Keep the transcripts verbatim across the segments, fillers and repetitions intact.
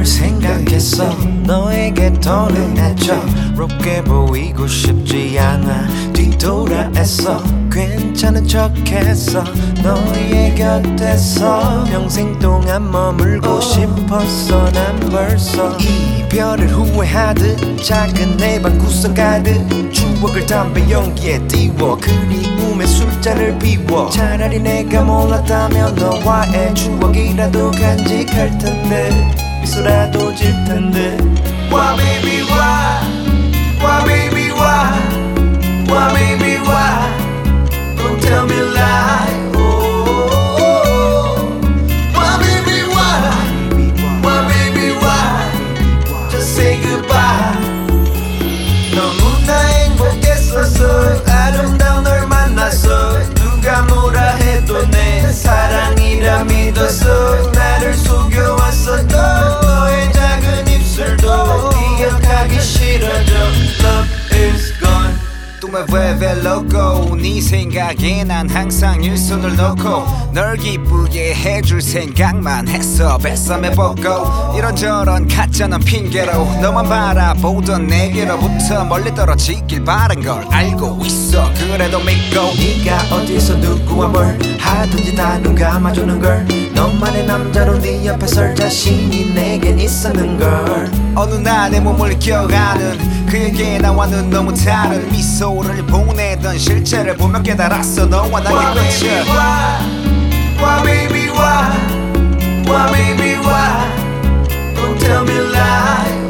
널 생각했어. 너에게 더는 애처롭게 보이고 싶지 않아 뒤돌아 애써 괜찮은 척했어. 너의 곁에서 평생 동안 머물고 싶었어. 난 벌써 이별을 후회하듯 작은 내 방 구석 가득 추억을 담배 연기에 띄워 그리움의 술잔을 비워. 차라리 내가 몰랐다면 너와의 추억이라도 간직할 텐데 미소라도 질 텐데. Why baby why Why baby why Why baby why Don't tell me lie. Oh, why baby why Why baby why Just say goodbye. 너무나 행복했었어. 아름다운 널 만났어. 누가 뭐라 해도 내 사랑이라 믿었어. 나를 속여왔어도 너의 작은 입술도 기억하기 싫어져. Love is gone. Tú me vuelves loco. 네 생각에 난 항상 일손을 놓고 널 기쁘게 해줄 생각만 했어. 뱃삼해보고 이런저런 가짜는 핑계로 너만 바라보던 내게로부터 멀리 떨어지길 바란 걸 알고 있어. 그래도 믿고 네가 어디서 누구와 뭘 하든지 다 눈 감아주는 걸. 너만의 남자로 네 옆에 설 자신이 내겐 있었는 걸. 어느 날 내 몸을 기억하는 그에게 나와는 너무 다른 미소를 보내던 실체를 보며 깨달았어. 너와 나의 Why baby 끝을. why Why baby why Why baby why Don't tell me lie.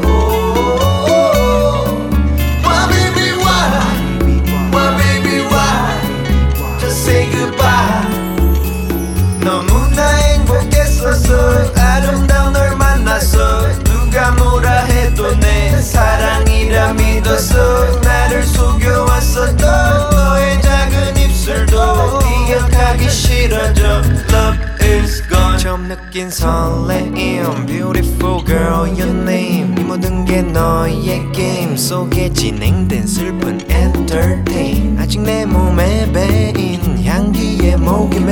Oh, why baby why Why baby why Just say goodbye. 너무나 행복했었어. 아름다운 널 만났어. 누가 뭐라 해도 내 사랑이라 믿었어. 나를 속여왔어도 너의 작은 입술도 기억하기 싫어져. Love is gone. 처음 느낀 설레임 Beautiful girl your name. 이 모든 게 너의 게임 속에 진행된 슬픈 entertain. 아직 내 몸에 배인 향기에 목이